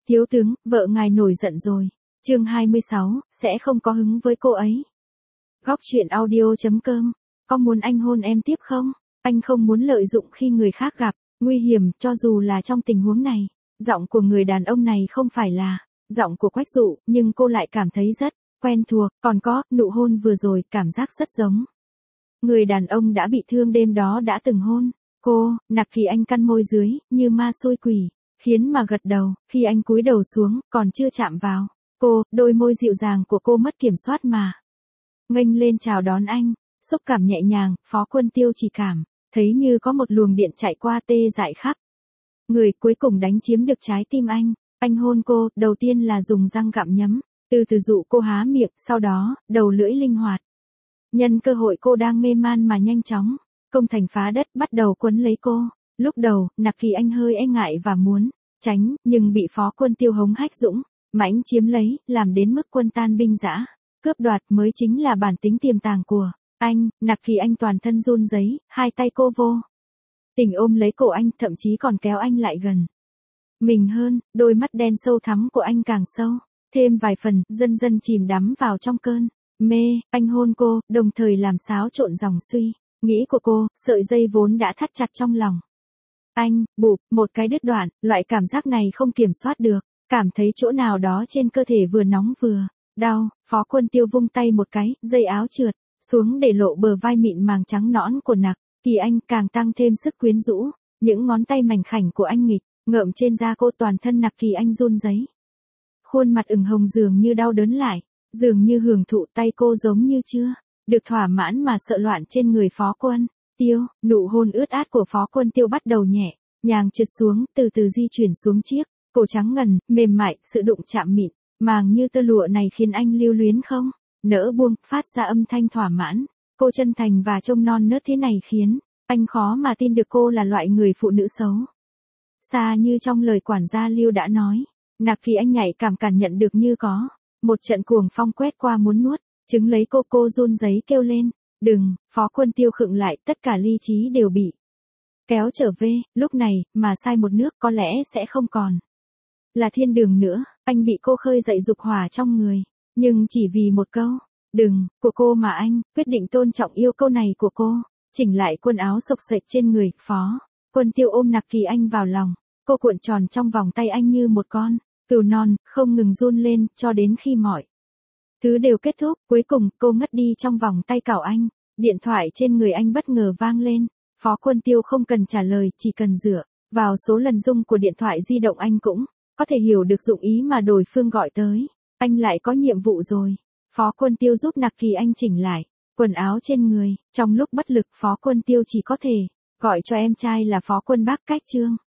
Thiếu tướng, vợ ngài nổi giận rồi. Chương 26, sẽ không có hứng với cô ấy. Góc truyện audio.com. Có muốn anh hôn em tiếp không? Anh không muốn lợi dụng khi người khác gặp nguy hiểm, cho dù là trong tình huống này. Giọng của người đàn ông này không phải là giọng của Quách Dụ, nhưng cô lại cảm thấy rất quen thuộc, còn có nụ hôn vừa rồi cảm giác rất giống. Người đàn ông đã bị thương đêm đó đã từng hôn cô. Nặc Kỳ Anh căn môi dưới, như ma xôi quỷ, khiến mà gật đầu. Khi anh cúi đầu xuống, còn chưa chạm vào cô, đôi môi dịu dàng của cô mất kiểm soát mà nghênh lên chào đón anh. Xúc cảm nhẹ nhàng, Phó Quân Tiêu chỉ cảm thấy như có một luồng điện chạy qua tê dại khắp người, cuối cùng đánh chiếm được trái tim anh. Anh hôn cô, đầu tiên là dùng răng gặm nhấm, từ từ dụ cô há miệng, sau đó, đầu lưỡi linh hoạt. Nhân cơ hội cô đang mê man mà nhanh chóng công thành phá đất, bắt đầu quấn lấy cô. Lúc đầu, Nặc Kỳ Anh hơi e ngại và muốn tránh, nhưng bị Phó Quân Tiêu hống hách dũng mãnh chiếm lấy, làm đến mức quân tan binh rã. Cướp đoạt mới chính là bản tính tiềm tàng của anh. Nặc Kỳ Anh toàn thân run rẩy, hai tay cô vô tình ôm lấy cổ anh, thậm chí còn kéo anh lại gần mình hơn. Đôi mắt đen sâu thắm của anh càng sâu thêm vài phần, dần dần chìm đắm vào trong cơn mê. Anh hôn cô, đồng thời làm xáo trộn dòng suy nghĩ của cô, sợi dây vốn đã thắt chặt trong lòng anh, bụp, một cái đứt đoạn. Loại cảm giác này không kiểm soát được, cảm thấy chỗ nào đó trên cơ thể vừa nóng vừa đau. Phó Quân Tiêu vung tay một cái, dây áo trượt xuống để lộ bờ vai mịn màng trắng nõn của Nặc Kỳ Anh, càng tăng thêm sức quyến rũ. Những ngón tay mảnh khảnh của anh nghịch ngợm trên da cô, toàn thân Nặc Kỳ Anh run rẩy, khuôn mặt ửng hồng dường như đau đớn lại, dường như hưởng thụ. Tay cô giống như chưa được thỏa mãn mà sợ loạn trên người Phó Quân Tiêu. Nụ hôn ướt át của Phó Quân Tiêu bắt đầu nhẹ nhàng trượt xuống, từ từ di chuyển xuống chiếc cổ trắng ngần, mềm mại. Sự đụng chạm mịn màng như tơ lụa này khiến anh lưu luyến không nỡ buông, phát ra âm thanh thỏa mãn. Cô chân thành và trông non nớt thế này khiến anh khó mà tin được cô là loại người phụ nữ xấu xa như trong lời quản gia Lưu đã nói. Nặc Kỳ Anh nhạy cảm cảm nhận được như có một trận cuồng phong quét qua muốn nuốt trứng lấy cô run rẩy kêu lên, đừng. Phó Quân Tiêu khựng lại, tất cả lý trí đều bị kéo trở về. Lúc này, mà sai một nước có lẽ sẽ không còn là thiên đường nữa. Anh bị cô khơi dậy dục hỏa trong người, nhưng chỉ vì một câu đừng của cô mà anh quyết định tôn trọng yêu câu này của cô. Chỉnh lại quần áo xộc xệch trên người, Phó Quân Tiêu ôm Nặc Kỳ Anh vào lòng, cô cuộn tròn trong vòng tay anh như một con cừu non, không ngừng run lên, cho đến khi mọi thứ đều kết thúc. Cuối cùng, cô ngất đi trong vòng tay cào anh. Điện thoại trên người anh bất ngờ vang lên. Phó Quân Tiêu không cần trả lời, chỉ cần dựa vào số lần rung của điện thoại di động anh cũng có thể hiểu được dụng ý mà đối phương gọi tới. Anh lại có nhiệm vụ rồi. Phó Quân Tiêu giúp Nặc Kỳ Anh chỉnh lại quần áo trên người. Trong lúc bất lực, Phó Quân Tiêu chỉ có thể gọi cho em trai là Phó Quân Bác Cách Trương.